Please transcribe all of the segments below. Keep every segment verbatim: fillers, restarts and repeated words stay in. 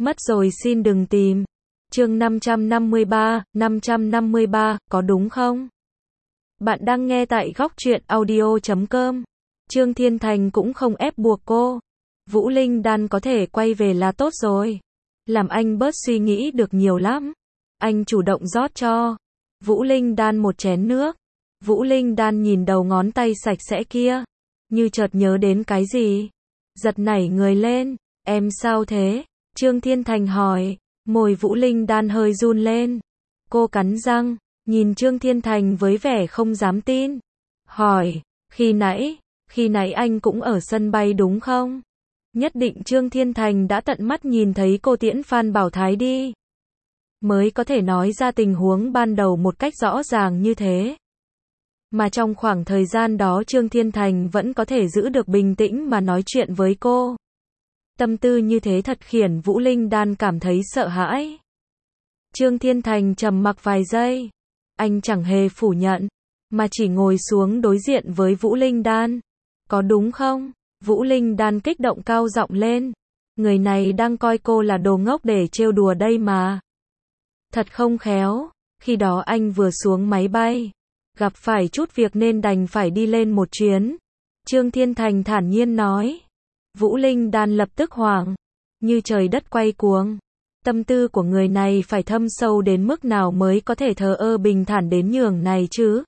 Mất rồi xin đừng tìm. Chương năm trăm năm mươi ba, năm trăm năm mươi ba, có đúng không? Bạn đang nghe tại góc truyện audio chấm com. Trương Thiên Thành cũng không ép buộc cô. Vũ Linh Đan có thể quay về là tốt rồi. Làm anh bớt suy nghĩ được nhiều lắm. Anh chủ động rót cho Vũ Linh Đan một chén nước. Vũ Linh Đan nhìn đầu ngón tay sạch sẽ kia, như chợt nhớ đến cái gì. Giật nảy người lên. Em sao thế? Trương Thiên Thành hỏi. Môi Vũ Linh Đan hơi run lên. Cô cắn răng, nhìn Trương Thiên Thành với vẻ không dám tin. Hỏi, khi nãy, khi nãy anh cũng ở sân bay đúng không? Nhất định Trương Thiên Thành đã tận mắt nhìn thấy cô tiễn Phan Bảo Thái đi, mới có thể nói ra tình huống ban đầu một cách rõ ràng như thế. Mà trong khoảng thời gian đó Trương Thiên Thành vẫn có thể giữ được bình tĩnh mà nói chuyện với cô. Tâm tư như thế thật khiến Vũ Linh Đan cảm thấy sợ hãi. Trương Thiên Thành trầm mặc vài giây. Anh chẳng hề phủ nhận, mà chỉ ngồi xuống đối diện với Vũ Linh Đan. Có đúng không? Vũ Linh Đan kích động cao giọng lên. Người này đang coi cô là đồ ngốc để trêu đùa đây mà. Thật không khéo, khi đó anh vừa xuống máy bay, gặp phải chút việc nên đành phải đi lên một chuyến. Trương Thiên Thành thản nhiên nói. Vũ Linh Đan lập tức hoảng, như trời đất quay cuồng. Tâm tư của người này phải thâm sâu đến mức nào mới có thể thờ ơ bình thản đến nhường này chứ?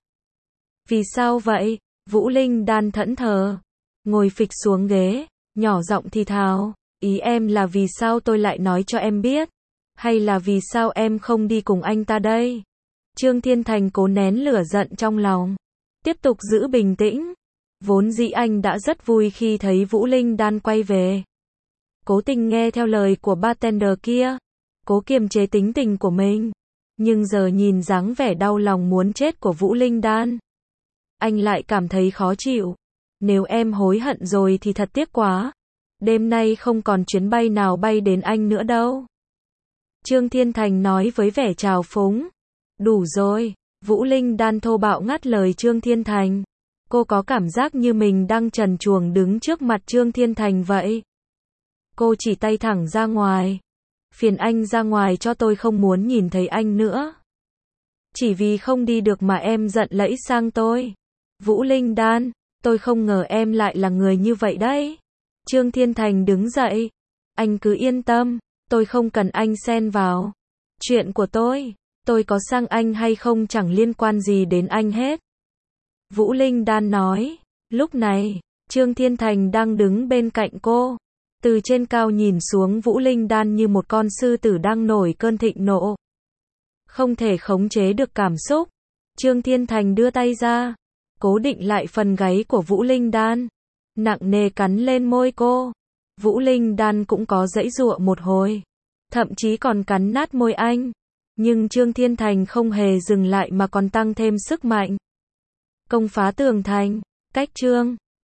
Vì sao vậy? Vũ Linh Đan thẫn thờ, ngồi phịch xuống ghế, nhỏ giọng thì thào. Ý em là vì sao tôi lại nói cho em biết? Hay là vì sao em không đi cùng anh ta đây? Trương Thiên Thành cố nén lửa giận trong lòng, tiếp tục giữ bình tĩnh. Vốn dĩ anh đã rất vui khi thấy Vũ Linh Đan quay về. Cố tình nghe theo lời của bartender kia, cố kiềm chế tính tình của mình. Nhưng giờ nhìn dáng vẻ đau lòng muốn chết của Vũ Linh Đan, anh lại cảm thấy khó chịu. Nếu em hối hận rồi thì thật tiếc quá. Đêm nay không còn chuyến bay nào bay đến anh nữa đâu. Trương Thiên Thành nói với vẻ trào phúng. Đủ rồi. Vũ Linh Đan thô bạo ngắt lời Trương Thiên Thành. Cô có cảm giác như mình đang trần truồng đứng trước mặt Trương Thiên Thành vậy. Cô chỉ tay thẳng ra ngoài. Phiền anh ra ngoài cho, tôi không muốn nhìn thấy anh nữa. Chỉ vì không đi được mà em giận lẫy sang tôi. Vũ Linh Đan, tôi không ngờ em lại là người như vậy đấy. Trương Thiên Thành đứng dậy. Anh cứ yên tâm, tôi không cần anh xen vào chuyện của tôi. Tôi có sang anh hay không chẳng liên quan gì đến anh hết. Vũ Linh Đan nói. Lúc này, Trương Thiên Thành đang đứng bên cạnh cô. Từ trên cao nhìn xuống Vũ Linh Đan như một con sư tử đang nổi cơn thịnh nộ. Không thể khống chế được cảm xúc. Trương Thiên Thành đưa tay ra, cố định lại phần gáy của Vũ Linh Đan, nặng nề cắn lên môi cô. Vũ Linh Đan cũng có giãy giụa một hồi, thậm chí còn cắn nát môi anh. Nhưng Trương Thiên Thành không hề dừng lại mà còn tăng thêm sức mạnh. Công phá tường thành, cách Trương